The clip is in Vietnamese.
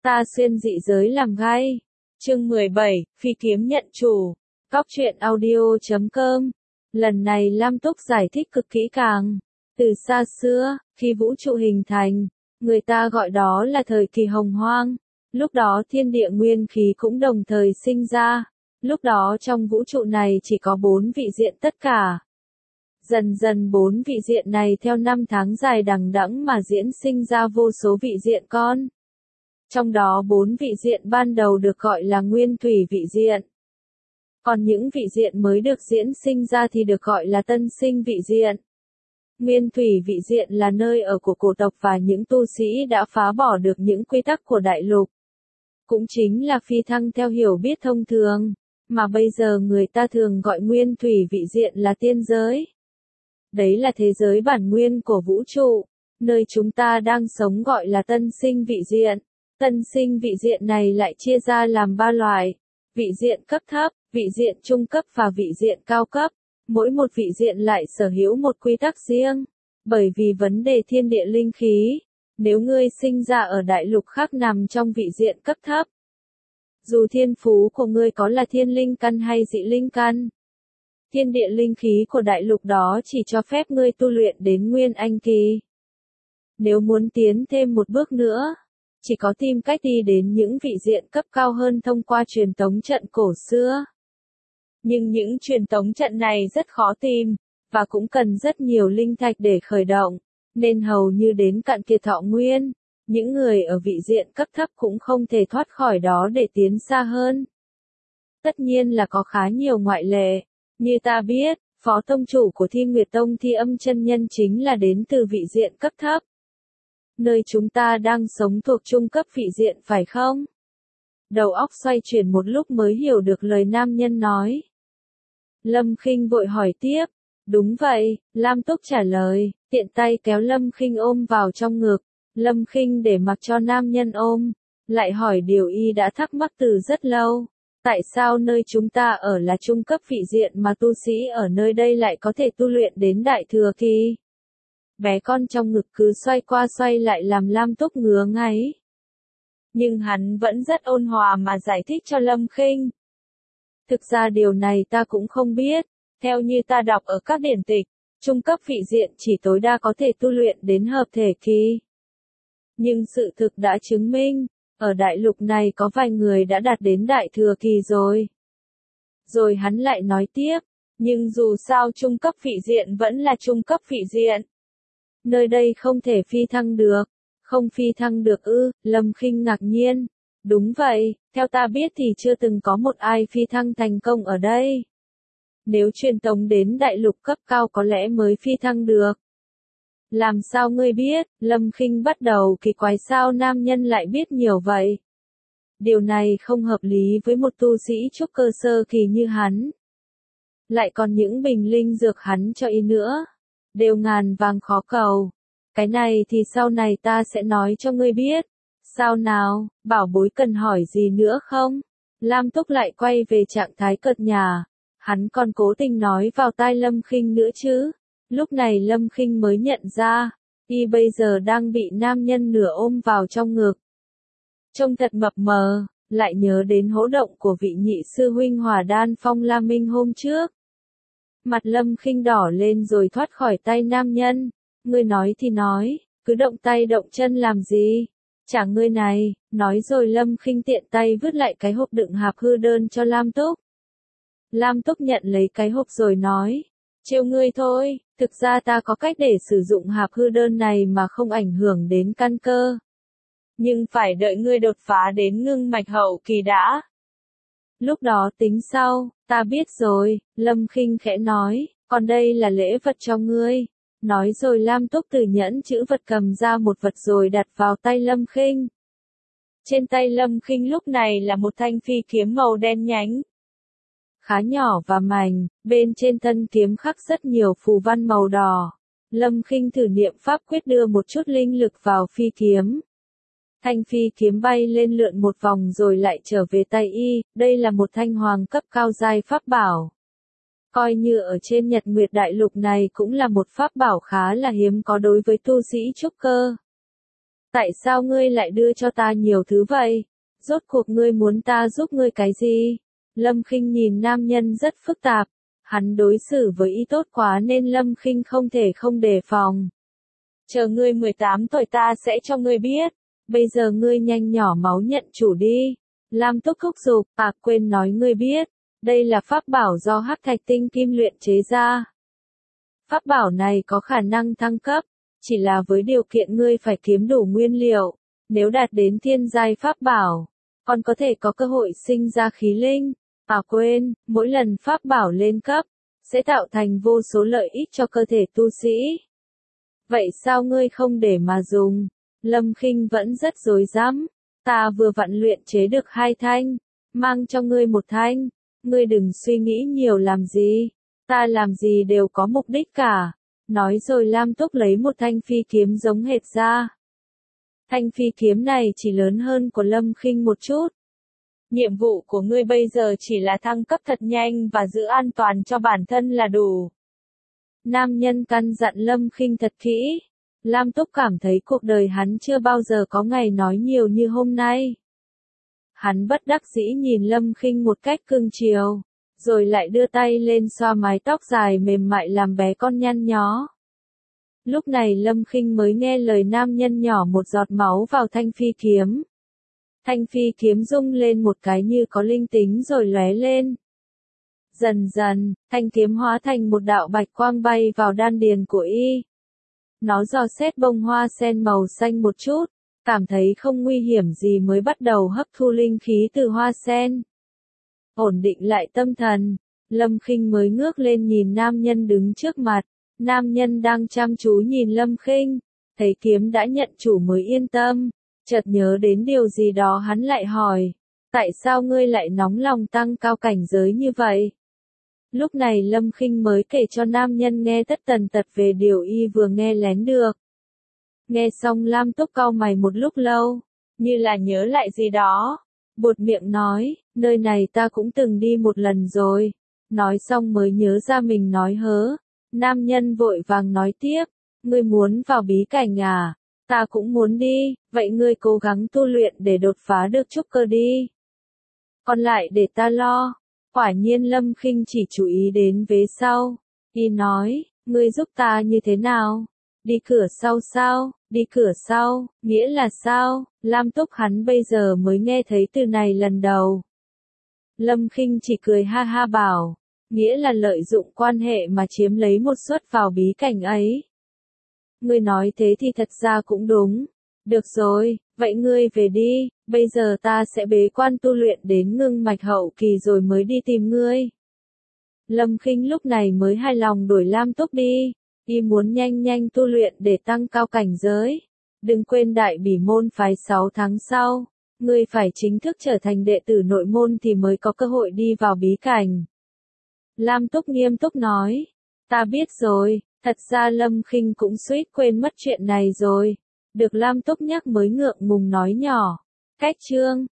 Ta xuyên dị giới làm gai. Chương 17, Phi kiếm nhận chủ. Cóc truyện audio.com. Lần này Lam Túc giải thích cực kỹ càng. Từ xa xưa, khi vũ trụ hình thành, người ta gọi đó là thời kỳ hồng hoang. Lúc đó thiên địa nguyên khí cũng đồng thời sinh ra. Lúc đó trong vũ trụ này chỉ có 4 vị diện tất cả. Dần dần 4 vị diện này theo năm tháng dài đằng đẵng mà diễn sinh ra vô số vị diện con. Trong đó 4 vị diện ban đầu được gọi là nguyên thủy vị diện. Còn những vị diện mới được diễn sinh ra thì được gọi là tân sinh vị diện. Nguyên thủy vị diện là nơi ở của cổ tộc và những tu sĩ đã phá bỏ được những quy tắc của đại lục. Cũng chính là phi thăng theo hiểu biết thông thường, mà bây giờ người ta thường gọi nguyên thủy vị diện là tiên giới. Đấy là thế giới bản nguyên của vũ trụ, nơi chúng ta đang sống gọi là tân sinh vị diện. Tân sinh vị diện này lại chia ra làm 3 loại: vị diện cấp thấp, vị diện trung cấp và vị diện cao cấp. Mỗi một vị diện lại sở hữu một quy tắc riêng. Bởi vì vấn đề thiên địa linh khí, nếu ngươi sinh ra ở đại lục khác nằm trong vị diện cấp thấp, dù thiên phú của ngươi có là thiên linh căn hay dị linh căn, thiên địa linh khí của đại lục đó chỉ cho phép ngươi tu luyện đến nguyên anh kỳ. Nếu muốn tiến thêm một bước nữa, chỉ có tìm cách đi đến những vị diện cấp cao hơn thông qua truyền tống trận cổ xưa. Nhưng những truyền tống trận này rất khó tìm, và cũng cần rất nhiều linh thạch để khởi động, nên hầu như đến cạn kiệt thọ nguyên, những người ở vị diện cấp thấp cũng không thể thoát khỏi đó để tiến xa hơn. Tất nhiên là có khá nhiều ngoại lệ, như ta biết, phó tông chủ của Thi Nguyệt Tông Thi Âm chân nhân chính là đến từ vị diện cấp thấp. Nơi chúng ta đang sống thuộc trung cấp vị diện phải không? Đầu óc xoay chuyển một lúc mới hiểu được lời nam nhân nói. Lâm Khinh vội hỏi tiếp. Đúng vậy, Lam Túc trả lời, tiện tay kéo Lâm Khinh ôm vào trong ngực. Lâm Khinh để mặc cho nam nhân ôm, lại hỏi điều y đã thắc mắc từ rất lâu. Tại sao nơi chúng ta ở là trung cấp vị diện mà tu sĩ ở nơi đây lại có thể tu luyện đến đại thừa kỳ? Bé con trong ngực cứ xoay qua xoay lại làm Lam Túc ngứa ngáy. Nhưng hắn vẫn rất ôn hòa mà giải thích cho Lâm Khinh. Thực ra điều này ta cũng không biết, theo như ta đọc ở các điển tịch, trung cấp vị diện chỉ tối đa có thể tu luyện đến hợp thể kỳ. Nhưng sự thực đã chứng minh, ở đại lục này có vài người đã đạt đến đại thừa kỳ rồi. Rồi hắn lại nói tiếp, nhưng dù sao trung cấp vị diện vẫn là trung cấp vị diện. Nơi đây không thể phi thăng được. Không phi thăng được ư? Lâm Khinh ngạc nhiên. Đúng vậy, theo ta biết thì chưa từng có một ai phi thăng thành công ở đây. Nếu truyền tống đến đại lục cấp cao có lẽ mới phi thăng được. Làm sao ngươi biết? Lâm Khinh bắt đầu kỳ quái sao nam nhân lại biết nhiều vậy. Điều này không hợp lý với một tu sĩ trúc cơ sơ kỳ như hắn. Lại còn những bình linh dược hắn cho y nữa. Đều ngàn vàng khó cầu. Cái này thì sau này ta sẽ nói cho ngươi biết. Sao nào, bảo bối cần hỏi gì nữa không? Lam Túc lại quay về trạng thái cợt nhả. Hắn còn cố tình nói vào tai Lâm Khinh nữa chứ. Lúc này Lâm Khinh mới nhận ra, y bây giờ đang bị nam nhân nửa ôm vào trong ngực. Trông thật mập mờ, lại nhớ đến hỗ động của vị nhị sư huynh Hỏa Đan Phong La Minh hôm trước. Mặt Lâm Khinh đỏ lên rồi thoát khỏi tay nam nhân. Ngươi nói thì nói, cứ động tay động chân làm gì? Chả ngươi này, nói rồi Lâm Khinh tiện tay vứt lại cái hộp đựng hạp hư đơn cho Lam Túc. Lam Túc nhận lấy cái hộp rồi nói, trêu ngươi thôi, thực ra ta có cách để sử dụng hạp hư đơn này mà không ảnh hưởng đến căn cơ. Nhưng phải đợi ngươi đột phá đến ngưng mạch hậu kỳ đã. Lúc đó tính sau, ta biết rồi, Lâm Khinh khẽ nói, còn đây là lễ vật cho ngươi. Nói rồi Lam Túc từ nhẫn chữ vật cầm ra một vật rồi đặt vào tay Lâm Khinh. Trên tay Lâm Khinh lúc này là một thanh phi kiếm màu đen nhánh. Khá nhỏ và mảnh, bên trên thân kiếm khắc rất nhiều phù văn màu đỏ. Lâm Khinh thử niệm pháp quyết đưa một chút linh lực vào phi kiếm. Thanh phi kiếm bay lên lượn một vòng rồi lại trở về tay y, đây là một thanh hoàng cấp cao giai pháp bảo. Coi như ở trên Nhật Nguyệt Đại Lục này cũng là một pháp bảo khá là hiếm có đối với tu sĩ trúc cơ. Tại sao ngươi lại đưa cho ta nhiều thứ vậy? Rốt cuộc ngươi muốn ta giúp ngươi cái gì? Lâm Khinh nhìn nam nhân rất phức tạp. Hắn đối xử với y tốt quá nên Lâm Khinh không thể không đề phòng. Chờ ngươi 18 tuổi ta sẽ cho ngươi biết. Bây giờ ngươi nhanh nhỏ máu nhận chủ đi. Lam Túc thúc giục, quên nói ngươi biết. Đây là pháp bảo do hắc thạch tinh kim luyện chế ra. Pháp bảo này có khả năng thăng cấp, chỉ là với điều kiện ngươi phải kiếm đủ nguyên liệu. Nếu đạt đến thiên giai pháp bảo, còn có thể có cơ hội sinh ra khí linh. Quên, mỗi lần pháp bảo lên cấp, sẽ tạo thành vô số lợi ích cho cơ thể tu sĩ. Vậy sao ngươi không để mà dùng? Lâm Khinh vẫn rất rối rắm. Ta vừa vặn luyện chế được 2 thanh, mang cho ngươi 1 thanh. Ngươi đừng suy nghĩ nhiều làm gì. Ta làm gì đều có mục đích cả. Nói rồi Lam Túc lấy 1 thanh phi kiếm giống hệt ra. Thanh phi kiếm này chỉ lớn hơn của Lâm Khinh một chút. Nhiệm vụ của ngươi bây giờ chỉ là thăng cấp thật nhanh và giữ an toàn cho bản thân là đủ. Nam nhân căn dặn Lâm Khinh thật kỹ. Lam Túc cảm thấy cuộc đời hắn chưa bao giờ có ngày nói nhiều như hôm nay. Hắn bất đắc dĩ nhìn Lâm Khinh một cách cưng chiều, rồi lại đưa tay lên xoa mái tóc dài mềm mại làm bé con nhăn nhó. Lúc này Lâm Khinh mới nghe lời nam nhân nhỏ một giọt máu vào thanh phi kiếm. Thanh phi kiếm rung lên một cái như có linh tính rồi lóe lên. Dần dần, thanh kiếm hóa thành một đạo bạch quang bay vào đan điền của y. Nó dò xét bông hoa sen màu xanh một chút, cảm thấy không nguy hiểm gì mới bắt đầu hấp thu linh khí từ hoa sen. Ổn định lại tâm thần, Lâm Khinh mới ngước lên nhìn nam nhân đứng trước mặt. Nam nhân đang chăm chú nhìn Lâm Khinh, thấy kiếm đã nhận chủ mới yên tâm. Chợt nhớ đến điều gì đó hắn lại hỏi, tại sao ngươi lại nóng lòng tăng cao cảnh giới như vậy? Lúc này Lâm Khinh mới kể cho nam nhân nghe tất tần tật về điều y vừa nghe lén được. Nghe xong Lam Túc cau mày một lúc lâu, như là nhớ lại gì đó. Buột miệng nói, nơi này ta cũng từng đi một lần rồi. Nói xong mới nhớ ra mình nói hớ. Nam nhân vội vàng nói tiếp, ngươi muốn vào bí cảnh à? Ta cũng muốn đi, vậy ngươi cố gắng tu luyện để đột phá được trúc cơ đi. Còn lại để ta lo. Quả nhiên Lâm Khinh chỉ chú ý đến vế sau. Y nói, ngươi giúp ta như thế nào? Đi cửa sau sao? Đi cửa sau, nghĩa là sao? Lam Túc hắn bây giờ mới nghe thấy từ này lần đầu. Lâm Khinh chỉ cười ha ha bảo, nghĩa là lợi dụng quan hệ mà chiếm lấy một suất vào bí cảnh ấy. Ngươi nói thế thì thật ra cũng đúng. Được rồi, vậy ngươi về đi, bây giờ ta sẽ bế quan tu luyện đến ngưng mạch hậu kỳ rồi mới đi tìm ngươi. Lâm Khinh lúc này mới hài lòng đuổi Lam Túc đi. Y muốn nhanh nhanh tu luyện để tăng cao cảnh giới. Đừng quên đại bỉ môn phái 6 tháng sau, ngươi phải chính thức trở thành đệ tử nội môn thì mới có cơ hội đi vào bí cảnh. Lam Túc nghiêm túc nói, ta biết rồi, thật ra Lâm Khinh cũng suýt quên mất chuyện này rồi. Được Lam Túc nhắc mới ngượng ngùng nói nhỏ. Cách chương